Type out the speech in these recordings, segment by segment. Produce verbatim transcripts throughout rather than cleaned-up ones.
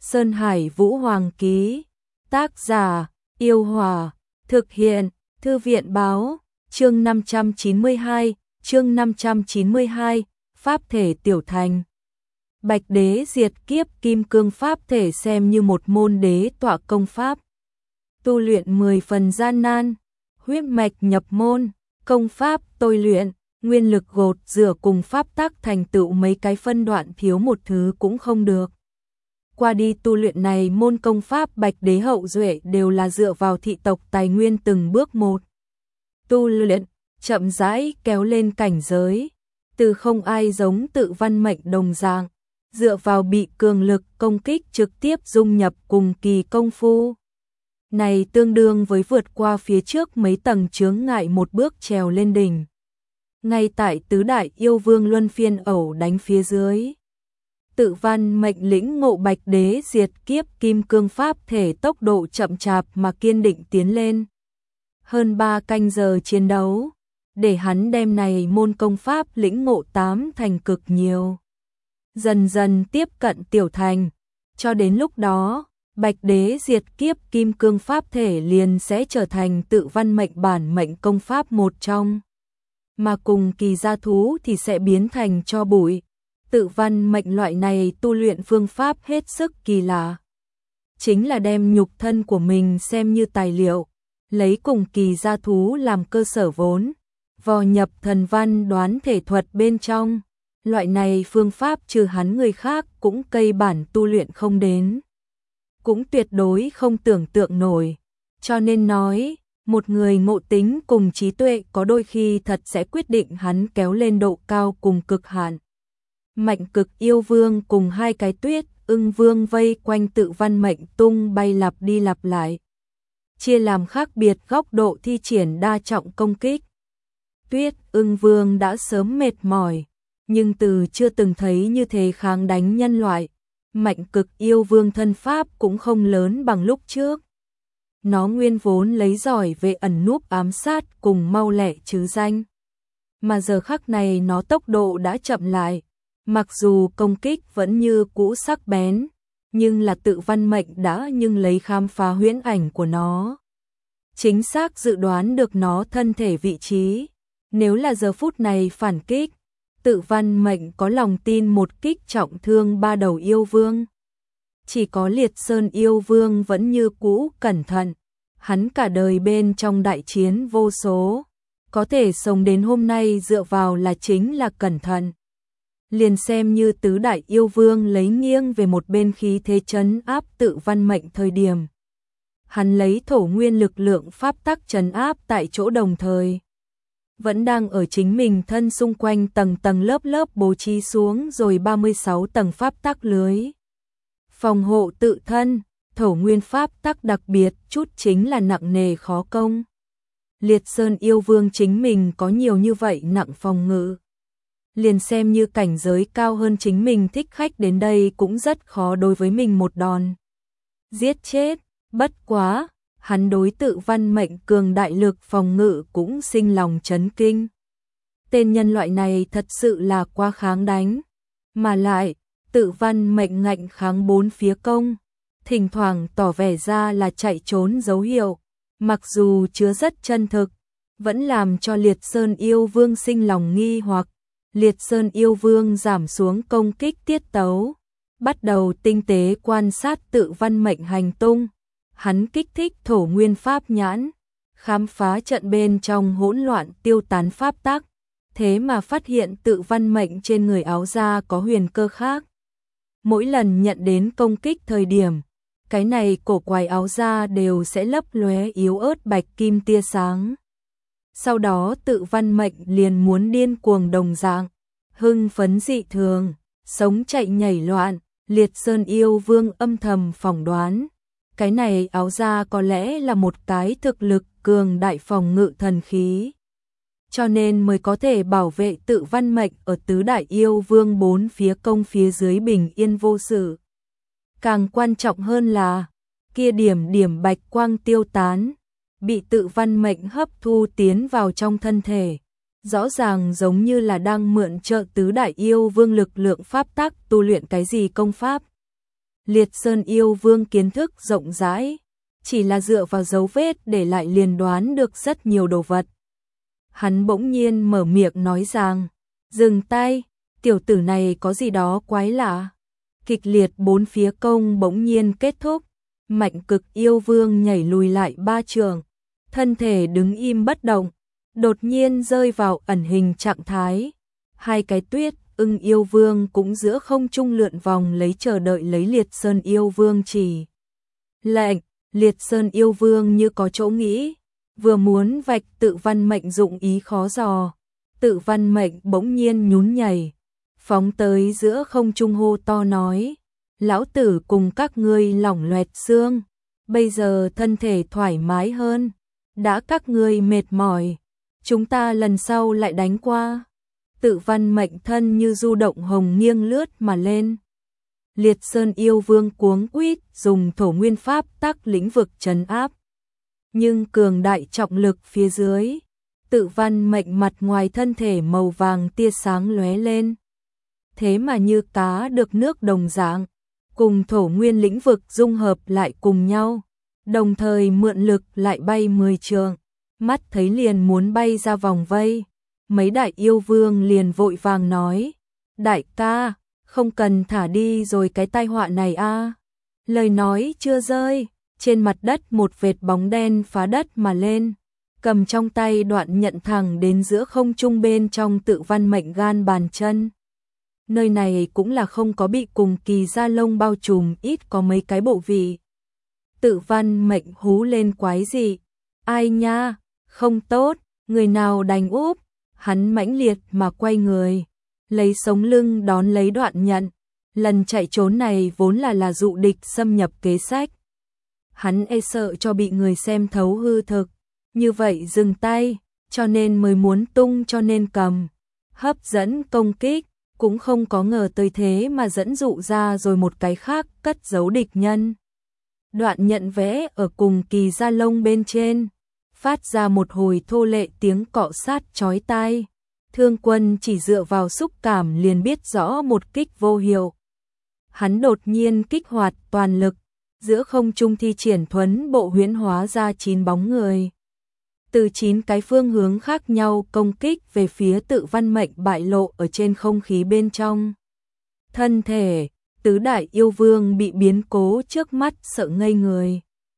Sơn Hải Vũ Hoàng ký. Tác giả: Yêu Hòa. Thực hiện: Thư viện báo. Chương năm trăm chín mươi hai, chương năm trăm chín mươi hai, Pháp thể tiểu thành. Bạch đế diệt kiếp kim cương pháp thể xem như một môn đế tọa công pháp. Tu luyện mười phần gian nan, huyết mạch nhập môn, công pháp tôi luyện, nguyên lực gột rửa cùng pháp tắc thành tựu mấy cái phân đoạn thiếu một thứ cũng không được. Qua đi tu luyện này môn công pháp Bạch đế hậu duệ đều là dựa vào thị tộc tài nguyên từng bước một. Tu luyện, chậm rãi kéo lên cảnh giới, từ không ai giống Tự Văn Mệnh đồng dạng, dựa vào bị cường lực công kích trực tiếp dung nhập cùng kỳ công phu. Này tương đương với vượt qua phía trước mấy tầng chướng ngại một bước trèo lên đỉnh. Ngay tại tứ đại yêu vương luân phiên ẩu đánh phía dưới, Tự Văn Mệnh lĩnh ngộ Bạch đế diệt kiếp kim cương pháp thể tốc độ chậm chạp mà kiên định tiến lên. Hơn ba canh giờ chiến đấu, để hắn đem này môn công pháp lĩnh ngộ tám thành cực nhiều. Dần dần tiếp cận tiểu thành, cho đến lúc đó, Bạch đế diệt kiếp kim cương pháp thể liền sẽ trở thành Tự Văn Mệnh bản mệnh công pháp một trong. Mà cùng kỳ gia thú thì sẽ biến thành tro bụi. Tự Văn Mệnh loại này tu luyện phương pháp hết sức kỳ lạ. Chính là đem nhục thân của mình xem như tài liệu, lấy cùng kỳ gia thú làm cơ sở vốn, vò nhập thần văn đoán thể thuật bên trong. Loại này phương pháp trừ hắn người khác cũng cây bản tu luyện không đến, cũng tuyệt đối không tưởng tượng nổi. Cho nên nói, một người ngộ tính cùng trí tuệ có đôi khi thật sẽ quyết định hắn kéo lên độ cao cùng cực hạn. Mạnh Cực yêu vương cùng hai cái Tuyết Ưng vương vây quanh Tự Văn Mệnh tung bay lặp đi lặp lại, chia làm khác biệt góc độ thi triển đa trọng công kích. Tuyết Ưng vương đã sớm mệt mỏi, nhưng từ chưa từng thấy như thế kháng đánh nhân loại. Mạnh Cực yêu vương thân pháp cũng không lớn bằng lúc trước. Nó nguyên vốn lấy giỏi về ẩn núp ám sát cùng mau lẹ chứ danh, mà giờ khắc này nó tốc độ đã chậm lại. Mặc dù công kích vẫn như cũ sắc bén, nhưng là Tự Văn Mệnh đã nhưng lấy khám phá huyễn ảnh của nó, chính xác dự đoán được nó thân thể vị trí. Nếu là giờ phút này phản kích, Tự Văn Mệnh có lòng tin một kích trọng thương ba đầu yêu vương. Chỉ có Liệt Sơn yêu vương vẫn như cũ cẩn thận. Hắn cả đời bên trong đại chiến vô số, có thể sống đến hôm nay dựa vào là chính là cẩn thận. Liền xem như tứ đại yêu vương lấy nghiêng về một bên khí thế trấn áp Tự Văn Mệnh thời điểm, hắn lấy thổ nguyên lực lượng pháp tắc trấn áp tại chỗ, đồng thời vẫn đang ở chính mình thân xung quanh tầng tầng lớp lớp bố trí xuống rồi ba mươi sáu tầng pháp tắc lưới phòng hộ tự thân. Thổ nguyên pháp tắc đặc biệt chút chính là nặng nề khó công. Liệt Sơn yêu vương chính mình có nhiều như vậy nặng phòng ngự, liền xem như cảnh giới cao hơn chính mình thích khách đến đây cũng rất khó đối với mình một đòn giết chết. Bất quá, hắn đối Tự Văn Mệnh cường đại lực phòng ngự cũng sinh lòng chấn kinh. Tên nhân loại này thật sự là quá kháng đánh, mà lại Tự Văn Mệnh ngạnh kháng bốn phía công, thỉnh thoảng tỏ vẻ ra là chạy trốn dấu hiệu, mặc dù chứa rất chân thực, vẫn làm cho Liệt Sơn yêu vương sinh lòng nghi hoặc. Liệt Sơn yêu vương giảm xuống công kích tiết tấu, bắt đầu tinh tế quan sát Tự Văn Mệnh hành tung. Hắn kích thích thổ nguyên pháp nhãn, khám phá trận bên trong hỗn loạn tiêu tán pháp tắc, thế mà phát hiện Tự Văn Mệnh trên người áo da có huyền cơ khác. Mỗi lần nhận đến công kích thời điểm, cái này cổ quái áo da đều sẽ lấp lóe yếu ớt bạch kim tia sáng. Sau đó Tự Văn Mệnh liền muốn điên cuồng đồng dạng, hưng phấn dị thường, sống chạy nhảy loạn. Liệt Sơn yêu vương âm thầm phỏng đoán, cái này áo da có lẽ là một cái thực lực cường đại phòng ngự thần khí, cho nên mới có thể bảo vệ Tự Văn Mệnh ở tứ đại yêu vương bốn phía công phía dưới bình yên vô sự. Càng quan trọng hơn là, kia điểm điểm bạch quang tiêu tán, bị Tự Văn Mệnh hấp thu tiến vào trong thân thể, rõ ràng giống như là đang mượn trợ tứ đại yêu vương lực lượng pháp tắc tu luyện cái gì công pháp. Liệt Sơn yêu vương kiến thức rộng rãi, chỉ là dựa vào dấu vết để lại liền đoán được rất nhiều đồ vật. Hắn bỗng nhiên mở miệng nói rằng, dừng tay, tiểu tử này có gì đó quái lạ. Kịch liệt bốn phía công bỗng nhiên kết thúc, Mạnh Cực yêu vương nhảy lùi lại ba trường, thân thể đứng im bất động, đột nhiên rơi vào ẩn hình trạng thái. Hai cái Tuyết Ưng yêu vương cũng giữa không trung lượn vòng lấy chờ đợi lấy Liệt Sơn yêu vương chỉ lệnh. Liệt Sơn yêu vương như có chỗ nghĩ, vừa muốn vạch Tự Văn Mệnh dụng ý khó dò, Tự Văn Mệnh bỗng nhiên nhún nhảy, phóng tới giữa không trung hô to nói, lão tử cùng các ngươi lỏng loẹt xương, bây giờ thân thể thoải mái hơn, đã các ngươi mệt mỏi, chúng ta lần sau lại đánh qua. Tự Văn Mệnh thân như du động hồng nghiêng lướt mà lên. Liệt Sơn yêu vương cuống quýt dùng thổ nguyên pháp tắc lĩnh vực trấn áp. Nhưng cường đại trọng lực phía dưới, Tự Văn Mệnh mặt ngoài thân thể màu vàng tia sáng lóe lên. Thế mà như cá được nước đồng dạng, cùng thổ nguyên lĩnh vực dung hợp lại cùng nhau, đồng thời mượn lực lại bay mười trượng, mắt thấy liền muốn bay ra vòng vây. Mấy đại yêu vương liền vội vàng nói, đại ca, không cần thả đi rồi cái tai họa này a. Lời nói chưa rơi, trên mặt đất một vệt bóng đen phá đất mà lên, cầm trong tay đoạn nhận thẳng đến giữa không trung bên trong Tự Văn Mệnh gan bàn chân. Nơi này cũng là không có bị cùng kỳ da lông bao trùm, ít có mấy cái bộ vị. Tự Văn Mệnh hú lên quái dị, ai nha, không tốt, người nào đánh úp. Hắn mãnh liệt mà quay người, lấy sống lưng đón lấy đoạn nhận. Lần chạy trốn này vốn là là dụ địch xâm nhập kế sách. Hắn e sợ cho bị người xem thấu hư thực, như vậy dừng tay, cho nên mới muốn tung cho nên cầm. Hấp dẫn công kích, cũng không có ngờ tới thế mà dẫn dụ ra rồi một cái khác cất giấu địch nhân. Đoạn nhận vẽ ở cùng kỳ da lông bên trên, phát ra một hồi thô lệ tiếng cọ sát chói tai. Thương Quân chỉ dựa vào xúc cảm liền biết rõ một kích vô hiệu. Hắn đột nhiên kích hoạt toàn lực, giữa không trung thi triển thuấn bộ huyễn hóa ra chín bóng người. Từ chín cái phương hướng khác nhau công kích về phía Tự Văn Mệnh bại lộ ở trên không khí bên trong. Thân thể, tứ đại yêu vương bị biến cố trước mắt sợ ngây người.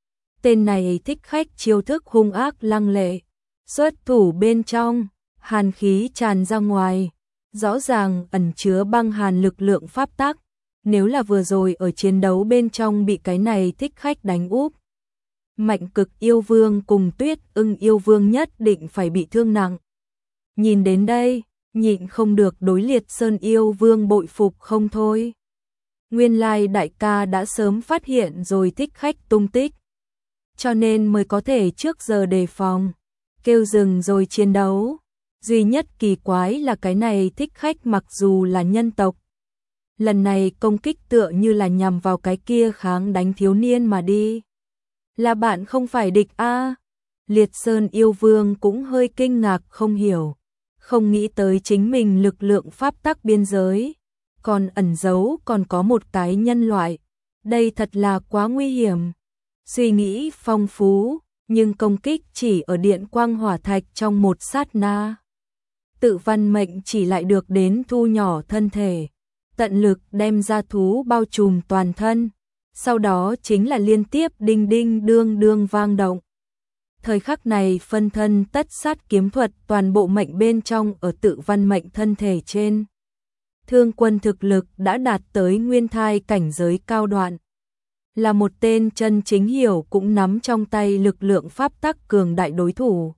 Tên này thích khách chiêu thức hung ác lăng lệ, xuất thủ bên trong, hàn khí tràn ra ngoài, rõ ràng ẩn chứa băng hàn lực lượng pháp tắc. Nếu là vừa rồi ở chiến đấu bên trong bị cái này thích khách đánh úp, Mạnh Cực yêu vương cùng Tuyết Ưng yêu vương nhất định phải bị thương nặng. Nhìn đến đây, nhịn không được đối Liệt Sơn yêu vương bội phục không thôi. Nguyên lai đại ca đã sớm phát hiện rồi thích khách tung tích, cho nên mới có thể trước giờ đề phòng, kêu dừng rồi chiến đấu. Duy nhất kỳ quái là cái này thích khách mặc dù là nhân tộc, lần này công kích tựa như là nhằm vào cái kia kháng đánh thiếu niên mà đi. Là bạn không phải địch a? Liệt Sơn yêu vương cũng hơi kinh ngạc không hiểu, không nghĩ tới chính mình lực lượng pháp tắc biên giới, còn ẩn giấu còn có một cái nhân loại. Đây thật là quá nguy hiểm. Suy nghĩ phong phú, nhưng công kích chỉ ở điện quang hỏa thạch trong một sát na. Tự Văn Mệnh chỉ lại được đến thu nhỏ thân thể, tận lực đem ra thú bao trùm toàn thân, sau đó chính là liên tiếp đinh đinh đương đương vang động. Thời khắc này phân thân tất sát kiếm thuật toàn bộ mệnh bên trong ở Tự Văn Mệnh thân thể trên. Thương Quân thực lực đã đạt tới nguyên thai cảnh giới cao đoạn, là một tên chân chính hiểu cũng nắm trong tay lực lượng pháp tắc cường đại đối thủ.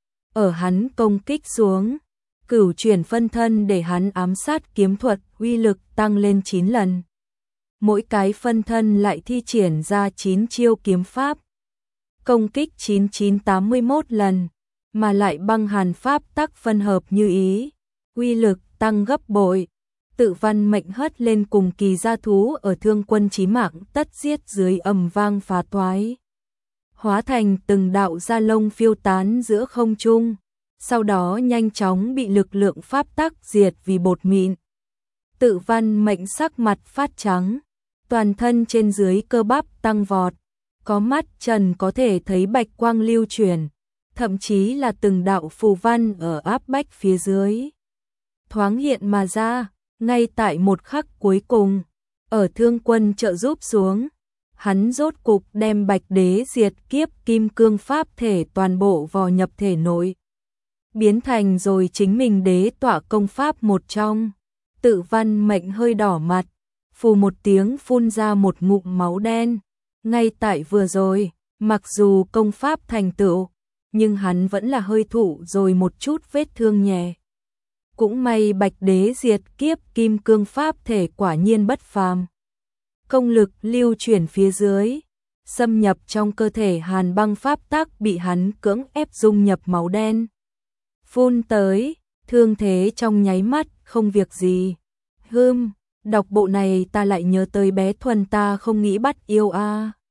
Ở hắn công kích xuống, cửu chuyển phân thân để hắn ám sát kiếm thuật uy lực tăng lên chín lần. Mỗi cái phân thân lại thi triển ra chín chiêu kiếm pháp, công kích chín chín tám mươi mốt lần, mà lại băng hàn pháp tắc phân hợp như ý, uy lực tăng gấp bội. Tự Văn Mệnh hất lên cùng kỳ gia thú ở Thương Quân chí mạng tất giết dưới ầm vang phá toái, hóa thành từng đạo da lông phiêu tán giữa không trung, sau đó nhanh chóng bị lực lượng pháp tắc diệt vì bột mịn. Tự Văn Mệnh sắc mặt phát trắng, toàn thân trên dưới cơ bắp tăng vọt, có mắt trần có thể thấy bạch quang lưu chuyển, thậm chí là từng đạo phù văn ở áp bách phía dưới thoáng hiện mà ra. Ngay tại một khắc cuối cùng, ở Thương Quân trợ giúp xuống, hắn rốt cục đem Bạch Đế diệt kiếp kim cương pháp thể toàn bộ vò nhập thể nội, biến thành rồi chính mình đế tọa công pháp một trong. Tự Văn Mệnh hơi đỏ mặt, phù một tiếng phun ra một ngụm máu đen. Ngay tại vừa rồi, mặc dù công pháp thành tựu, nhưng hắn vẫn là hơi thụ rồi một chút vết thương nhẹ. Cũng may Bạch Đế diệt kiếp kim cương pháp thể quả nhiên bất phàm. Công lực lưu chuyển phía dưới, xâm nhập trong cơ thể hàn băng pháp tắc bị hắn cưỡng ép dung nhập máu đen. Phun tới, thương thế trong nháy mắt, không việc gì. Hưm, đọc bộ này ta lại nhớ tới bé Thuần ta không nghĩ bắt yêu a. À.